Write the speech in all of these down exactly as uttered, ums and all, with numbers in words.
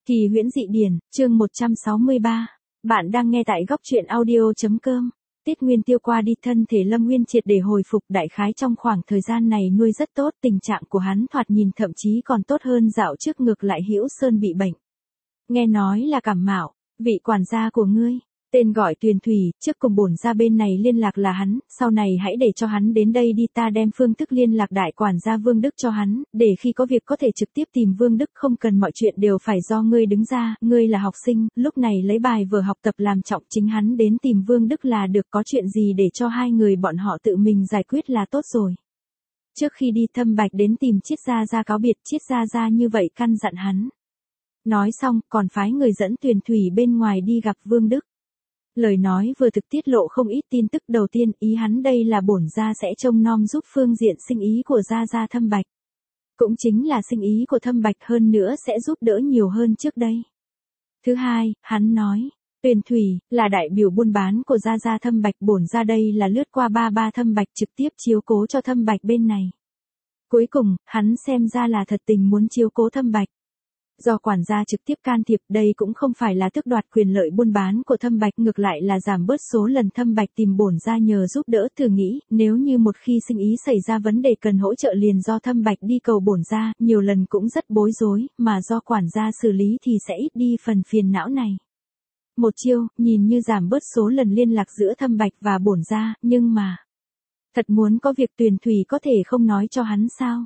Kỳ huyễn dị điển, chương một trăm sáu mươi ba. Bạn đang nghe tại góc truyện audio.com. Tiết Nguyên Tiêu qua đi, thân thể Lâm Nguyên triệt để hồi phục, đại khái trong khoảng thời gian này nuôi rất tốt, tình trạng của hắn thoạt nhìn thậm chí còn tốt hơn dạo trước, ngược lại Hữu Sơn bị bệnh. Nghe nói là cảm mạo, vị quản gia của ngươi, tên gọi Tuyền Thủy, trước cùng bổn gia bên này liên lạc là hắn, sau này hãy để cho hắn đến đây đi, ta đem phương thức liên lạc đại quản gia Vương Đức cho hắn, để khi có việc có thể trực tiếp tìm Vương Đức, không cần mọi chuyện đều phải do ngươi đứng ra, ngươi là học sinh, lúc này lấy bài vở học tập làm trọng, chính hắn đến tìm Vương Đức là được, có chuyện gì để cho hai người bọn họ tự mình giải quyết là tốt rồi. Trước khi đi, Thâm Bạch đến tìm Triết Gia Gia cáo biệt, Triết Gia Gia như vậy căn dặn hắn. Nói xong, còn phái người dẫn Tuyền Thủy bên ngoài đi gặp Vương Đức. Lời nói vừa thực tiết lộ không ít tin tức. Đầu tiên, ý hắn đây là bổn gia sẽ trông nom giúp phương diện sinh ý của Gia Gia Thâm Bạch. Cũng chính là sinh ý của Thâm Bạch, hơn nữa sẽ giúp đỡ nhiều hơn trước đây. Thứ hai, hắn nói, Tuyền Thủy là đại biểu buôn bán của Gia Gia Thâm Bạch, bổn gia đây là lướt qua ba ba Thâm Bạch, trực tiếp chiếu cố cho Thâm Bạch bên này. Cuối cùng, hắn xem ra là thật tình muốn chiếu cố Thâm Bạch. Do quản gia trực tiếp can thiệp, đây cũng không phải là tước đoạt quyền lợi buôn bán của Thâm Bạch, ngược lại là giảm bớt số lần Thâm Bạch tìm bổn gia nhờ giúp đỡ. Thử nghĩ, nếu như một khi sinh ý xảy ra vấn đề cần hỗ trợ liền do Thâm Bạch đi cầu bổn gia, nhiều lần cũng rất bối rối, mà do quản gia xử lý thì sẽ ít đi phần phiền não này. Một chiêu, nhìn như giảm bớt số lần liên lạc giữa Thâm Bạch và bổn gia, nhưng mà thật muốn có việc Tuyền Thủy có thể không nói cho hắn sao?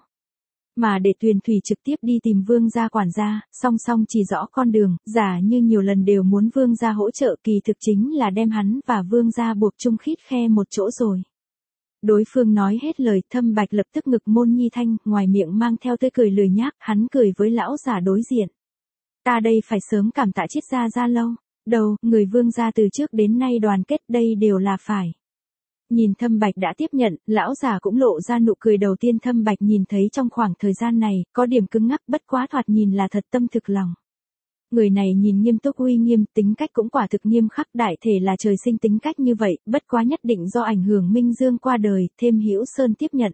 Mà để Tuyền Thủy trực tiếp đi tìm Vương gia quản gia, song song chỉ rõ con đường, giả như nhiều lần đều muốn Vương gia hỗ trợ, kỳ thực chính là đem hắn và Vương gia buộc chung khít khe một chỗ rồi. Đối phương nói hết lời, Thâm Bạch lập tức ngực môn nhi thanh, ngoài miệng mang theo tươi cười lười nhác, hắn cười với lão giả đối diện. Ta đây phải sớm cảm tạ Triết Gia Gia lâu. Đầu, người Vương gia từ trước đến nay đoàn kết, đây đều là phải. Nhìn Thâm Bạch đã tiếp nhận, lão già cũng lộ ra nụ cười. Đầu tiên Thâm Bạch nhìn thấy trong khoảng thời gian này, có điểm cứng ngắc, bất quá thoạt nhìn là thật tâm thực lòng. Người này nhìn nghiêm túc uy nghiêm, tính cách cũng quả thực nghiêm khắc, đại thể là trời sinh tính cách như vậy, bất quá nhất định do ảnh hưởng Minh Dương qua đời, thêm Hữu Sơn tiếp nhận.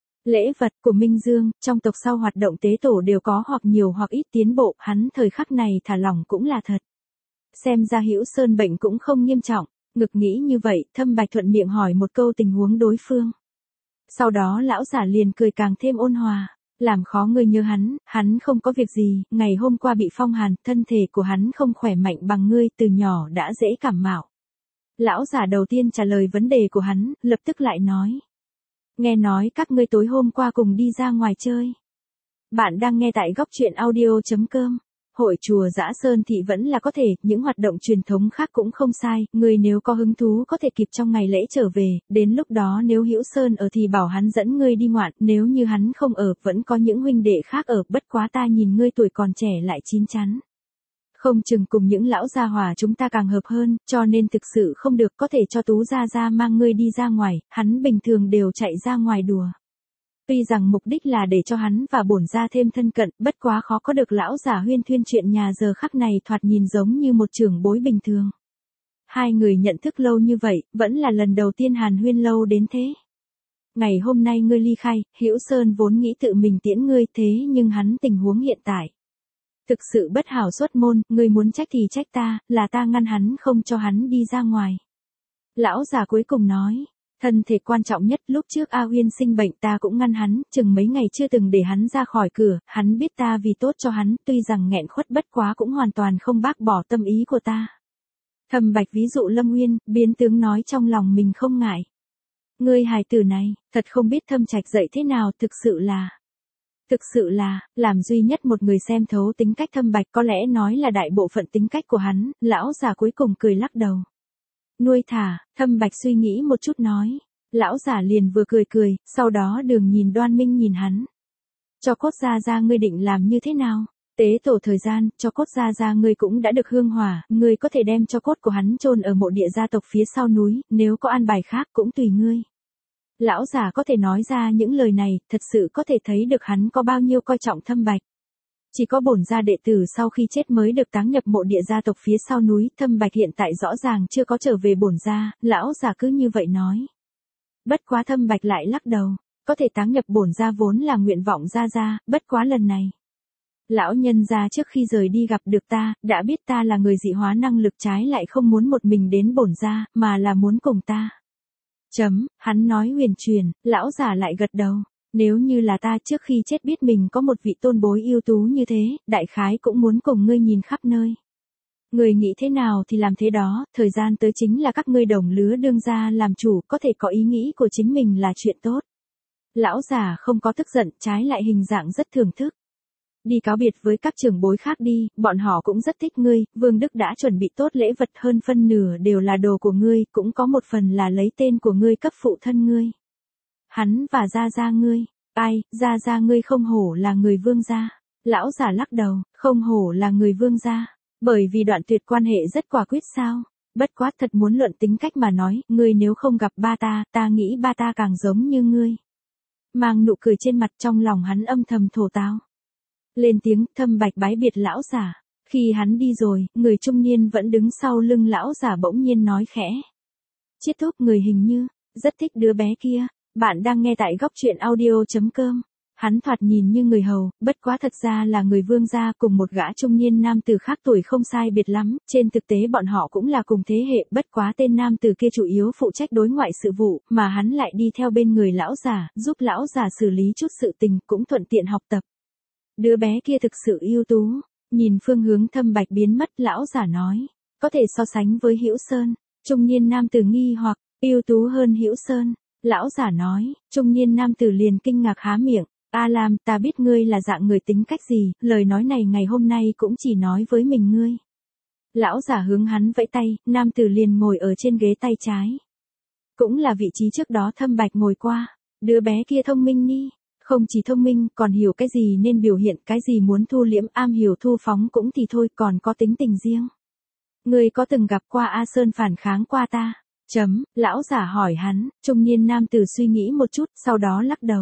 Lễ vật của Minh Dương, trong tộc sau hoạt động tế tổ đều có hoặc nhiều hoặc ít tiến bộ, hắn thời khắc này thả lỏng cũng là thật. Xem ra Hữu Sơn bệnh cũng không nghiêm trọng. Ngực nghĩ như vậy, Thâm Bạch thuận miệng hỏi một câu tình huống đối phương. Sau đó lão giả liền cười càng thêm ôn hòa, làm khó ngươi nhớ hắn, hắn không có việc gì, ngày hôm qua bị phong hàn, thân thể của hắn không khỏe mạnh bằng ngươi, từ nhỏ đã dễ cảm mạo. Lão giả đầu tiên trả lời vấn đề của hắn, lập tức lại nói. Nghe nói các ngươi tối hôm qua cùng đi ra ngoài chơi. Bạn đang nghe tại góc truyện audio.com. Hội chùa Dã Sơn Thị vẫn là có thể, những hoạt động truyền thống khác cũng không sai, người nếu có hứng thú có thể kịp trong ngày lễ trở về, đến lúc đó nếu Hữu Sơn ở thì bảo hắn dẫn ngươi đi ngoạn, nếu như hắn không ở, vẫn có những huynh đệ khác ở, bất quá ta nhìn ngươi tuổi còn trẻ lại chín chắn. Không chừng cùng những lão gia hỏa chúng ta càng hợp hơn, cho nên thực sự không được, có thể cho Tú Gia Gia mang ngươi đi ra ngoài, hắn bình thường đều chạy ra ngoài đùa. Tuy rằng mục đích là để cho hắn và bổn gia thêm thân cận, bất quá khó có được lão giả huyên thuyên chuyện nhà giờ khắc này thoạt nhìn giống như một trưởng bối bình thường. Hai người nhận thức lâu như vậy, vẫn là lần đầu tiên hàn huyên lâu đến thế. Ngày hôm nay ngươi ly khai, Hữu Sơn vốn nghĩ tự mình tiễn ngươi, thế nhưng hắn tình huống hiện tại thực sự bất hảo xuất môn, ngươi muốn trách thì trách ta, là ta ngăn hắn không cho hắn đi ra ngoài. Lão già cuối cùng nói. Thân thể quan trọng nhất, lúc trước A Huyên sinh bệnh ta cũng ngăn hắn, chừng mấy ngày chưa từng để hắn ra khỏi cửa, hắn biết ta vì tốt cho hắn, tuy rằng nghẹn khuất bất quá cũng hoàn toàn không bác bỏ tâm ý của ta. Thâm Bạch ví dụ Lâm Nguyên, biến tướng nói trong lòng mình không ngại. Ngươi hài tử này, thật không biết Thâm Trạch dạy thế nào, thực sự là... Thực sự là, làm duy nhất một người xem thấu tính cách Thâm Bạch, có lẽ nói là đại bộ phận tính cách của hắn, lão già cuối cùng cười lắc đầu. Nuôi thả, Thâm Bạch suy nghĩ một chút nói. Lão giả liền vừa cười cười, sau đó Đường nhìn Đoan Minh nhìn hắn. Cho cốt Gia Gia ngươi định làm như thế nào? Tế tổ thời gian, cho cốt Gia Gia ngươi cũng đã được hương hỏa, ngươi có thể đem cho cốt của hắn chôn ở mộ địa gia tộc phía sau núi, nếu có an bài khác cũng tùy ngươi. Lão giả có thể nói ra những lời này, thật sự có thể thấy được hắn có bao nhiêu coi trọng Thâm Bạch. Chỉ có bổn gia đệ tử sau khi chết mới được táng nhập mộ địa gia tộc phía sau núi, Thâm Bạch hiện tại rõ ràng chưa có trở về bổn gia, lão già cứ như vậy nói. Bất quá Thâm Bạch lại lắc đầu, có thể táng nhập bổn gia vốn là nguyện vọng gia gia, bất quá lần này. Lão nhân gia trước khi rời đi gặp được ta, đã biết ta là người dị hóa năng lực trái lại không muốn một mình đến bổn gia, mà là muốn cùng ta. Chấm, hắn nói huyền truyền, lão giả lại gật đầu. Nếu như là ta trước khi chết biết mình có một vị tôn bối ưu tú như thế, đại khái cũng muốn cùng ngươi nhìn khắp nơi. Người nghĩ thế nào thì làm thế đó, thời gian tới chính là các ngươi đồng lứa đương gia làm chủ, có thể có ý nghĩ của chính mình là chuyện tốt. Lão già không có tức giận, trái lại hình dạng rất thưởng thức. Đi cáo biệt với các trưởng bối khác đi, bọn họ cũng rất thích ngươi, Vương Đức đã chuẩn bị tốt lễ vật hơn phân nửa đều là đồ của ngươi, cũng có một phần là lấy tên của ngươi cấp phụ thân ngươi. Hắn và gia gia ngươi, ai, gia gia ngươi không hổ là người Vương gia. Lão già lắc đầu, không hổ là người Vương gia, bởi vì đoạn tuyệt quan hệ rất quả quyết sao. Bất quá thật muốn luận tính cách mà nói, ngươi nếu không gặp ba ta, ta nghĩ ba ta càng giống như ngươi. Mang nụ cười trên mặt, trong lòng hắn âm thầm thổ táo. Lên tiếng, Thâm Bạch bái biệt lão giả. Khi hắn đi rồi, người trung niên vẫn đứng sau lưng lão giả bỗng nhiên nói khẽ. Chiết thúc, người hình như rất thích đứa bé kia. Bạn đang nghe tại góc truyện audio chấm com. Hắn thoạt nhìn như người hầu, bất quá thật ra là người Vương gia, cùng một gã trung niên nam tử khác tuổi không sai biệt lắm, trên thực tế bọn họ cũng là cùng thế hệ, bất quá tên nam tử kia chủ yếu phụ trách đối ngoại sự vụ, mà hắn lại đi theo bên người lão già, giúp lão già xử lý chút sự tình, cũng thuận tiện học tập. Đứa bé kia thực sự ưu tú. Nhìn phương hướng Thâm Bạch biến mất, lão giả nói, có thể so sánh với Hữu Sơn. Trung niên nam tử nghi hoặc, ưu tú hơn Hữu Sơn. Lão giả nói, trung niên nam tử liền kinh ngạc há miệng. A Lam, ta biết ngươi là dạng người tính cách gì, lời nói này ngày hôm nay cũng chỉ nói với mình ngươi. Lão giả hướng hắn vẫy tay, nam tử liền ngồi ở trên ghế tay trái. Cũng là vị trí trước đó Thâm Bạch ngồi qua. Đứa bé kia thông minh ni, không chỉ thông minh, còn hiểu cái gì nên biểu hiện, cái gì muốn thu liễm, am hiểu thu phóng cũng thì thôi, còn có tính tình riêng. Ngươi có từng gặp qua A Sơn phản kháng qua ta? Chấm, lão giả hỏi hắn, trung niên nam tử suy nghĩ một chút, sau đó lắc đầu.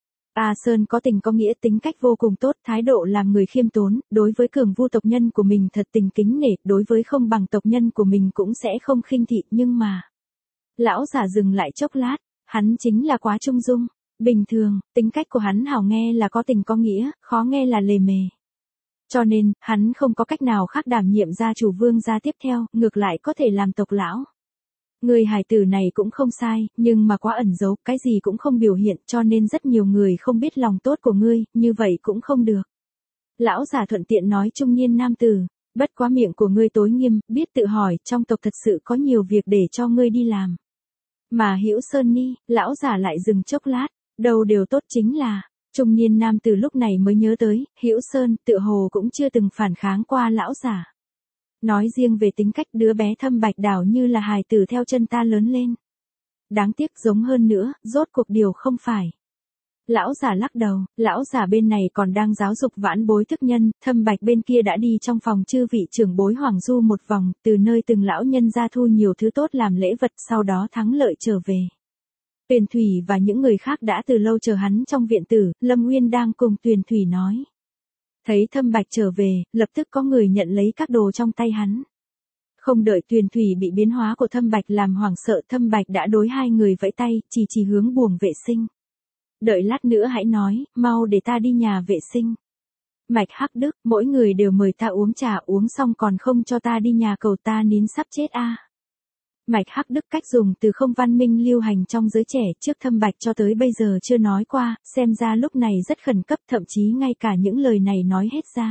A Sơn có tình có nghĩa, tính cách vô cùng tốt, thái độ làm người khiêm tốn, đối với cường vu tộc nhân của mình thật tình kính nể, đối với không bằng tộc nhân của mình cũng sẽ không khinh thị, nhưng mà... Lão giả dừng lại chốc lát, hắn chính là quá trung dung, bình thường, tính cách của hắn hảo nghe là có tình có nghĩa, khó nghe là lề mề. Cho nên, hắn không có cách nào khác đảm nhiệm gia chủ Vương gia tiếp theo, ngược lại có thể làm tộc lão. Người hài tử này cũng không sai, nhưng mà quá ẩn giấu, cái gì cũng không biểu hiện, cho nên rất nhiều người không biết lòng tốt của ngươi, như vậy cũng không được. Lão già thuận tiện nói trung niên nam tử, bất quá miệng của ngươi tối nghiêm, biết tự hỏi, trong tộc thật sự có nhiều việc để cho ngươi đi làm. Mà Hữu Sơn ni, lão già lại dừng chốc lát, đầu đều tốt chính là, trung niên nam tử lúc này mới nhớ tới, Hữu Sơn tự hồ cũng chưa từng phản kháng qua lão già. Nói riêng về tính cách, đứa bé Thâm Bạch đảo như là hài tử theo chân ta lớn lên. Đáng tiếc giống hơn nữa, rốt cuộc điều không phải. Lão giả lắc đầu, lão giả bên này còn đang giáo dục vãn bối thức nhân, Thâm Bạch bên kia đã đi trong phòng chư vị trưởng bối Hoàng Du một vòng, từ nơi từng lão nhân ra thu nhiều thứ tốt làm lễ vật, sau đó thắng lợi trở về. Tuyền Thủy và những người khác đã từ lâu chờ hắn trong viện tử, Lâm Nguyên đang cùng Tuyền Thủy nói. Thấy Thâm Bạch trở về, lập tức có người nhận lấy các đồ trong tay hắn. Không đợi Tuyền Thủy bị biến hóa của Thâm Bạch làm hoảng sợ, Thâm Bạch đã đối hai người vẫy tay, chỉ chỉ hướng buồng vệ sinh. Đợi lát nữa hãy nói, mau để ta đi nhà vệ sinh. Mạch Hắc Đức, mỗi người đều mời ta uống trà, uống xong còn không cho ta đi nhà cầu, ta nín sắp chết a. À. Mạch Hắc Đức cách dùng từ không văn minh lưu hành trong giới trẻ, trước Thâm Bạch cho tới bây giờ chưa nói qua, xem ra lúc này rất khẩn cấp, thậm chí ngay cả những lời này nói hết ra.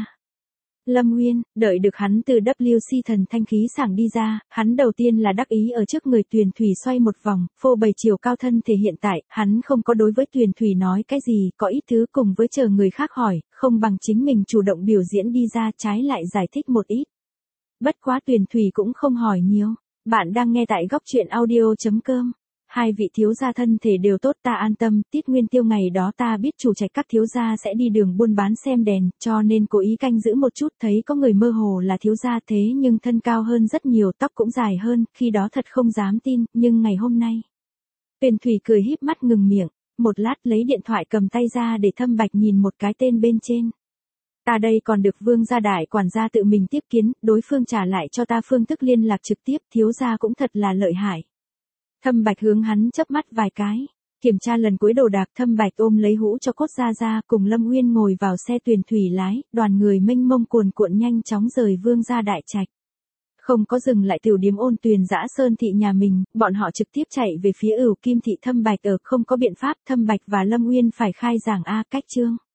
Lâm Nguyên, đợi được hắn từ W C thần thanh khí sảng đi ra, hắn đầu tiên là đắc ý ở trước người Tuyền Thủy xoay một vòng, phô bày chiều cao thân thể hiện tại, hắn không có đối với Tuyền Thủy nói cái gì, có ít thứ cùng với chờ người khác hỏi, không bằng chính mình chủ động biểu diễn đi ra, trái lại giải thích một ít. Bất quá Tuyền Thủy cũng không hỏi nhiều. Bạn đang nghe tại góc truyện audio chấm com. Hai vị thiếu gia thân thể đều tốt, ta an tâm, Tiết Nguyên Tiêu ngày đó ta biết chủ trạch các thiếu gia sẽ đi đường buôn bán xem đèn, cho nên cố ý canh giữ một chút, thấy có người mơ hồ là thiếu gia thế nhưng thân cao hơn rất nhiều, tóc cũng dài hơn, khi đó thật không dám tin, nhưng ngày hôm nay. Tuyền Thủy cười híp mắt ngừng miệng, một lát lấy điện thoại cầm tay ra để Thâm Bạch nhìn một cái tên bên trên. Ta đây còn được Vương gia đại quản gia tự mình tiếp kiến, đối phương trả lại cho ta phương thức liên lạc trực tiếp, thiếu gia cũng thật là lợi hại. Thâm Bạch hướng hắn chớp mắt vài cái. Kiểm tra lần cuối đồ đạc, Thâm Bạch ôm lấy hũ cho cốt ra ra, cùng Lâm Uyên ngồi vào xe tuyền thủy lái, đoàn người mênh mông cuồn cuộn nhanh chóng rời Vương gia đại trạch. Không có dừng lại tiểu điếm Ôn Tuyền Dã Sơn thị nhà mình, bọn họ trực tiếp chạy về phía Ửu Kim thị. Thâm Bạch ở không có biện pháp, Thâm Bạch và Lâm Uyên phải khai giảng a cách chương.